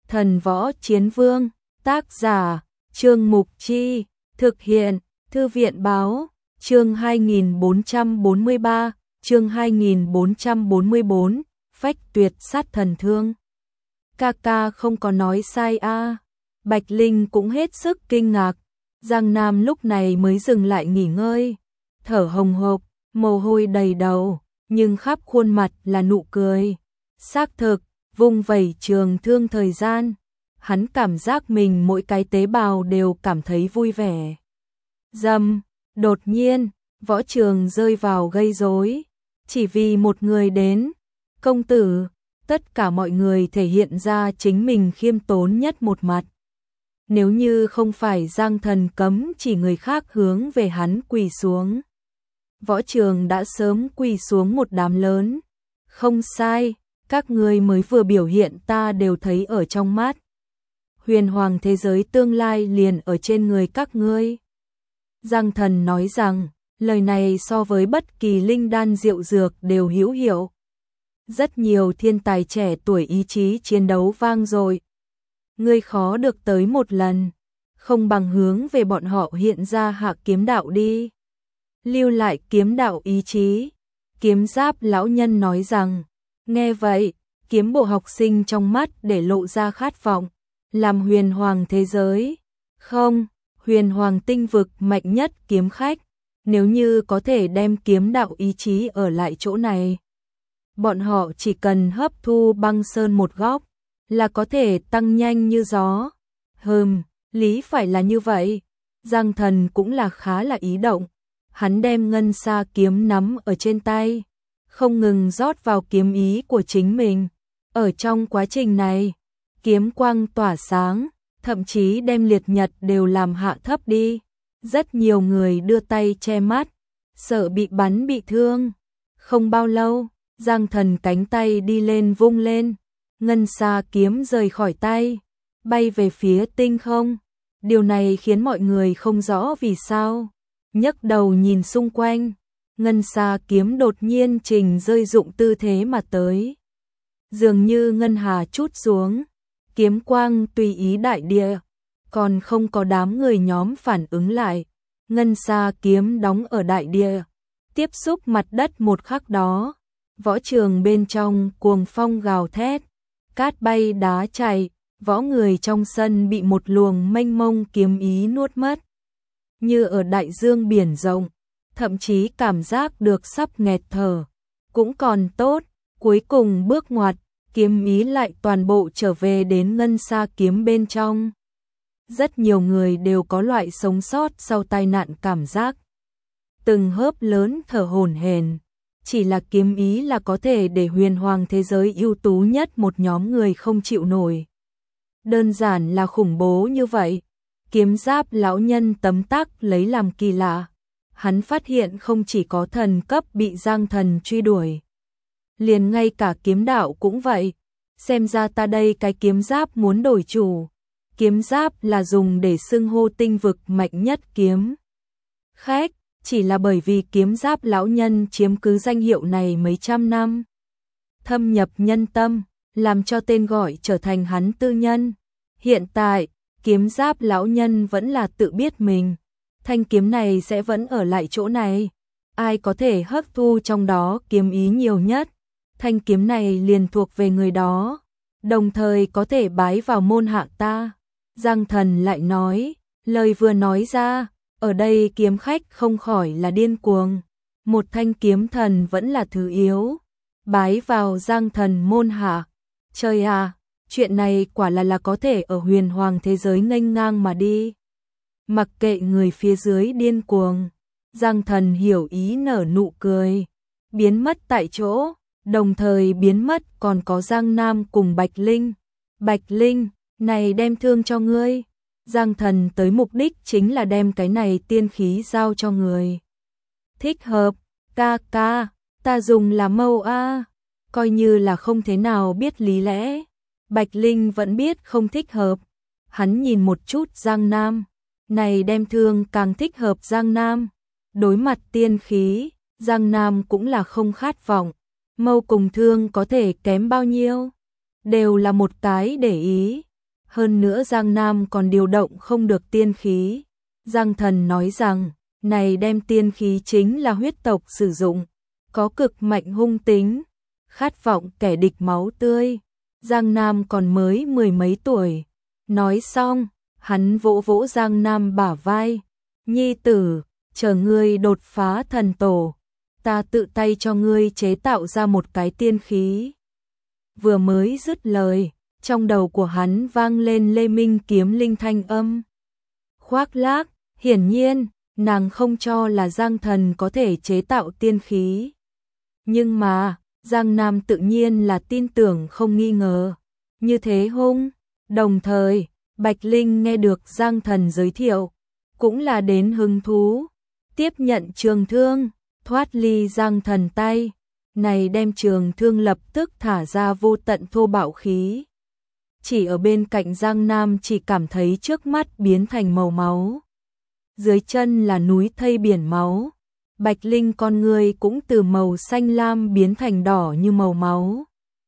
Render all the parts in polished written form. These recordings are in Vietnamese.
Thần Võ Chiến Vương, tác giả, Trương Mục Chi, thực hiện, Thư viện Báo, chương 2443, chương 2444, phách tuyệt sát thần thương. Ca không có nói sai a. Bạch Linh cũng hết sức kinh ngạc. Giang Nam lúc này mới dừng lại nghỉ ngơi, thở hồng hộc, mồ hôi đầy đầu, nhưng khắp khuôn mặt là nụ cười. Xác thực, vung vẩy trường thương thời gian, hắn cảm giác mình mỗi cái tế bào đều cảm thấy vui vẻ. Dầm, đột nhiên, võ trường rơi vào gây rối, chỉ vì một người đến. Công tử, tất cả mọi người thể hiện ra chính mình khiêm tốn nhất một mặt. Nếu như không phải Giang Thần cấm chỉ người khác hướng về hắn quỳ xuống, võ trường đã sớm quỳ xuống một đám lớn. Không sai, các ngươi mới vừa biểu hiện ta đều thấy ở trong mắt. Huyền hoàng thế giới tương lai liền ở trên người các ngươi. Giang Thần nói rằng, lời này so với bất kỳ linh đan diệu dược đều hữu hiệu. Rất nhiều thiên tài trẻ tuổi ý chí chiến đấu vang dội. Ngươi khó được tới một lần, không bằng hướng về bọn họ hiện ra hạ kiếm đạo đi. Lưu lại kiếm đạo ý chí. Kiếm Giáp lão nhân nói rằng, nghe vậy, kiếm bộ học sinh trong mắt để lộ ra khát vọng. Làm huyền hoàng thế giới, không, huyền hoàng tinh vực mạnh nhất kiếm khách, nếu như có thể đem kiếm đạo ý chí ở lại chỗ này, bọn họ chỉ cần hấp thu băng sơn một góc, là có thể tăng nhanh như gió. Lý phải là như vậy. Giang Thần cũng là khá là ý động. Hắn đem ngân sa kiếm nắm ở trên tay, không ngừng rót vào kiếm ý của chính mình. Ở trong quá trình này, kiếm quang tỏa sáng, thậm chí đem liệt nhật đều làm hạ thấp đi. Rất nhiều người đưa tay che mắt, sợ bị bắn bị thương. Không bao lâu, Giang Thần cánh tay đi lên vung lên, ngân sa kiếm rời khỏi tay, bay về phía tinh không. Điều này khiến mọi người không rõ vì sao. Nhấc đầu nhìn xung quanh, ngân sa kiếm đột nhiên trình rơi dụng tư thế mà tới. Dường như ngân hà trút xuống, kiếm quang tùy ý đại địa, còn không có đám người nhóm phản ứng lại. Ngân sa kiếm đóng ở đại địa, tiếp xúc mặt đất một khắc đó. Võ trường bên trong cuồng phong gào thét, cát bay đá chạy, võ người trong sân bị một luồng mênh mông kiếm ý nuốt mất. Như ở đại dương biển rộng, thậm chí cảm giác được sắp nghẹt thở. Cũng còn tốt, cuối cùng bước ngoặt, kiếm ý lại toàn bộ trở về đến ngân sa kiếm bên trong. Rất nhiều người đều có loại sống sót sau tai nạn cảm giác. Từng hớp lớn thở hổn hển. Chỉ là kiếm ý là có thể để huyền hoàng thế giới ưu tú nhất một nhóm người không chịu nổi. Đơn giản là khủng bố như vậy. Kiếm Giáp lão nhân tấm tắc lấy làm kỳ lạ. Hắn phát hiện không chỉ có thần cấp bị Giang Thần truy đuổi, liền ngay cả kiếm đạo cũng vậy. Xem ra ta đây cái kiếm giáp muốn đổi chủ. Kiếm giáp là dùng để xưng hô tinh vực mạnh nhất kiếm khách, chỉ là bởi vì kiếm giáp lão nhân chiếm cứ danh hiệu này mấy trăm năm, thâm nhập nhân tâm, làm cho tên gọi trở thành hắn tư nhân. Hiện tại, kiếm giáp lão nhân vẫn là tự biết mình, thanh kiếm này sẽ vẫn ở lại chỗ này. Ai có thể hấp thu trong đó kiếm ý nhiều nhất, thanh kiếm này liền thuộc về người đó, đồng thời có thể bái vào môn hạ ta. Giang Thần lại nói, lời vừa nói ra, ở đây kiếm khách không khỏi là điên cuồng. Một thanh kiếm thần vẫn là thứ yếu, bái vào Giang Thần môn hạ. Trời à, chuyện này quả là có thể ở huyền hoàng thế giới nghênh ngang mà đi. Mặc kệ người phía dưới điên cuồng, Giang Thần hiểu ý nở nụ cười, biến mất tại chỗ, đồng thời biến mất còn có Giang Nam cùng Bạch Linh. Bạch Linh, này đem thương cho ngươi. Giang Thần tới mục đích chính là đem cái này tiên khí giao cho người. Thích hợp, ca, ta dùng là mâu a. Coi như là không thế nào biết lý lẽ. Bạch Linh vẫn biết không thích hợp. Hắn nhìn một chút Giang Nam, này đem thương càng thích hợp Giang Nam. Đối mặt tiên khí, Giang Nam cũng là không khát vọng. Mâu cùng thương có thể kém bao nhiêu, đều là một cái để ý. hơn nữa Giang Nam còn điều động không được tiên khí. Giang Thần nói rằng, này đem tiên khí chính là huyết tộc sử dụng, có cực mạnh hung tính, khát vọng kẻ địch máu tươi. Giang Nam còn mới 10 mấy tuổi. Nói xong, hắn vỗ vỗ Giang Nam bả vai. Nhi tử, chờ ngươi đột phá thần tổ, ta tự tay cho ngươi chế tạo ra một cái tiên khí. Vừa mới dứt lời, trong đầu của hắn vang lên Lê Minh Kiếm Linh thanh âm. Khoác lác, hiển nhiên, nàng không cho là Giang Thần có thể chế tạo tiên khí. Nhưng mà, Giang Nam tự nhiên là tin tưởng không nghi ngờ. Như thế hung, đồng thời, Bạch Linh nghe được Giang Thần giới thiệu, cũng là đến hứng thú, tiếp nhận trường thương, thoát ly Giang Thần tay, này đem trường thương lập tức thả ra vô tận thô bạo khí. Chỉ ở bên cạnh Giang Nam chỉ cảm thấy trước mắt biến thành màu máu. Dưới chân là núi thây biển máu, Bạch Linh con người cũng từ màu xanh lam biến thành đỏ như màu máu.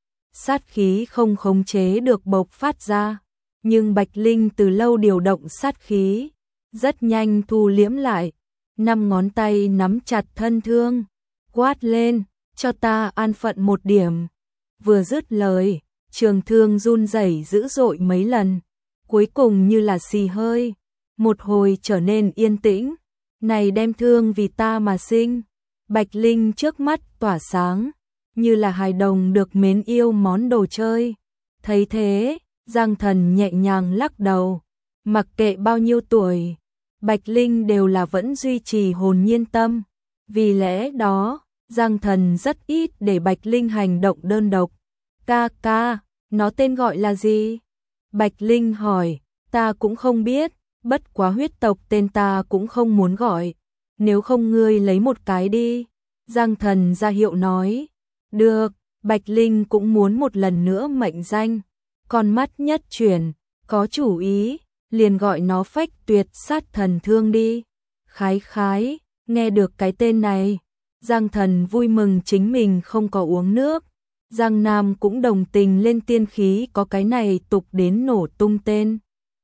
Sát khí không khống chế được bộc phát ra, nhưng Bạch Linh từ lâu điều động sát khí, rất nhanh thu liễm lại, 5 ngón tay nắm chặt thân thương, quát lên, cho ta an phận một điểm. Vừa dứt lời, trường thương run rẩy dữ dội mấy lần, cuối cùng như là xì hơi, một hồi trở nên yên tĩnh. Này đem thương vì ta mà sinh. Bạch Linh trước mắt tỏa sáng, như là hài đồng được mến yêu món đồ chơi. Thấy thế, Giang Thần nhẹ nhàng lắc đầu, mặc kệ bao nhiêu tuổi, Bạch Linh đều là vẫn duy trì hồn nhiên tâm. Vì lẽ đó, Giang Thần rất ít để Bạch Linh hành động đơn độc. Ca ca, nó tên gọi là gì? Bạch Linh hỏi, ta cũng không biết, bất quá huyết tộc tên ta cũng không muốn gọi. Nếu không ngươi lấy một cái đi. Giang Thần ra hiệu nói. Được, Bạch Linh cũng muốn một lần nữa mệnh danh. Con mắt nhất chuyển, có chủ ý, liền gọi nó Phách Tuyệt Sát Thần Thương đi. Khái khái, nghe được cái tên này, Giang Thần vui mừng chính mình không có uống nước. Giang Nam cũng đồng tình lên tiên khí có cái này tục đến nổ tung tên.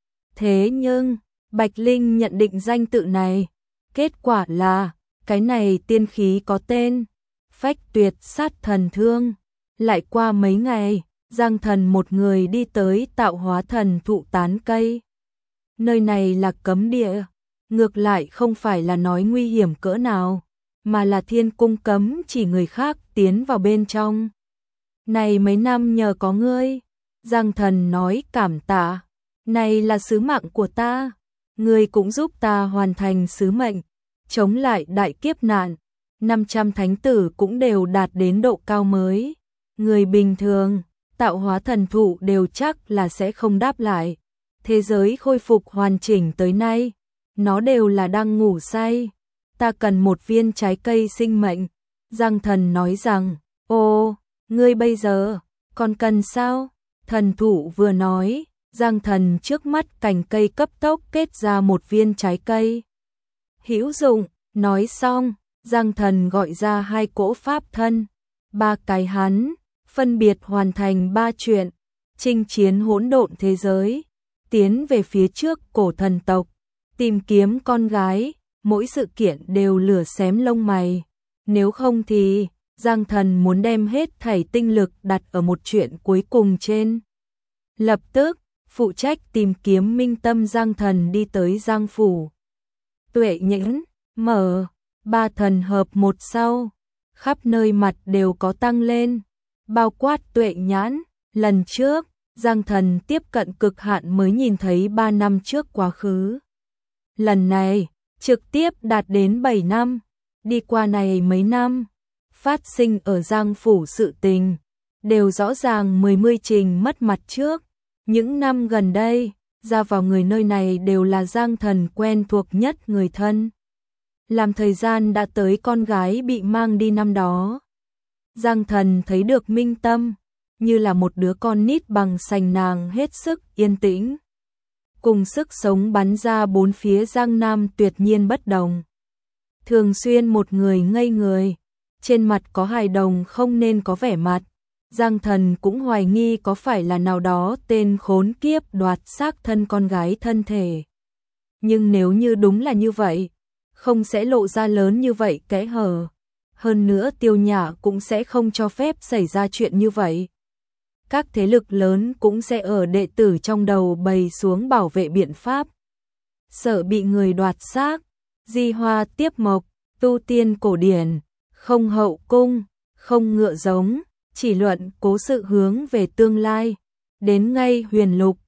Thế nhưng, Bạch Linh nhận định danh tự này, kết quả là, cái này tiên khí có tên, Phách Tuyệt Sát Thần Thương. Lại qua mấy ngày, Giang Thần một người đi tới Tạo Hóa Thần Thụ tán cây. Nơi này là cấm địa, ngược lại không phải là nói nguy hiểm cỡ nào, mà là thiên cung cấm chỉ người khác tiến vào bên trong. Này mấy năm nhờ có ngươi, Giang Thần nói cảm tạ, này là sứ mạng của ta, ngươi cũng giúp ta hoàn thành sứ mệnh, chống lại đại kiếp nạn, 500 thánh tử cũng đều đạt đến độ cao mới. Người bình thường, Tạo Hóa Thần Thụ đều chắc là sẽ không đáp lại. Thế giới khôi phục hoàn chỉnh tới nay, nó đều là đang ngủ say. Ta cần một viên trái cây sinh mệnh. Giang Thần nói rằng, ô, ngươi bây giờ, còn cần sao? Thần thụ vừa nói, Giang Thần trước mắt cành cây cấp tốc kết ra một viên trái cây. Hữu dụng, nói xong, Giang Thần gọi ra 2 cỗ pháp thân, 3 cái hắn, phân biệt hoàn thành 3 chuyện, chinh chiến hỗn độn thế giới, tiến về phía trước cổ thần tộc, tìm kiếm con gái, mỗi sự kiện đều lửa xém lông mày. Nếu không thì, Giang Thần muốn đem hết thảy tinh lực đặt ở một chuyện cuối cùng trên. Lập tức, phụ trách tìm kiếm minh tâm Giang Thần đi tới Giang Phủ. Tuệ nhẫn, mở, 3 thần hợp một sau, khắp nơi mặt đều có tăng lên, bao quát tuệ nhãn. Lần trước, Giang Thần tiếp cận cực hạn mới nhìn thấy 3 năm trước quá khứ. Lần này, trực tiếp đạt đến 7 năm, đi qua này mấy năm, phát sinh ở Giang Phủ sự tình, đều rõ ràng 10 trình mất mặt trước. Những năm gần đây, ra vào người nơi này đều là Giang Thần quen thuộc nhất người thân. Làm thời gian đã tới con gái bị mang đi năm đó. Giang Thần thấy được minh tâm, như là một đứa con nít bằng sành nàng hết sức yên tĩnh. Cùng sức sống bắn ra bốn phía Giang Nam tuyệt nhiên bất đồng. Thường xuyên một người ngây người, trên mặt có hài đồng không nên có vẻ mặt. Giang Thần cũng hoài nghi có phải là nào đó tên khốn kiếp đoạt xác thân con gái thân thể. Nhưng nếu như đúng là như vậy, không sẽ lộ ra lớn như vậy kẽ hở. Hơn nữa Tiêu Nhã cũng sẽ không cho phép xảy ra chuyện như vậy. Các thế lực lớn cũng sẽ ở đệ tử trong đầu bày xuống bảo vệ biện pháp. Sợ bị người đoạt xác, di hoa tiếp mộc, tu tiên cổ điển, không hậu cung, không ngựa giống, chỉ luận cố sự hướng về tương lai. Đến ngay Huyền Lục,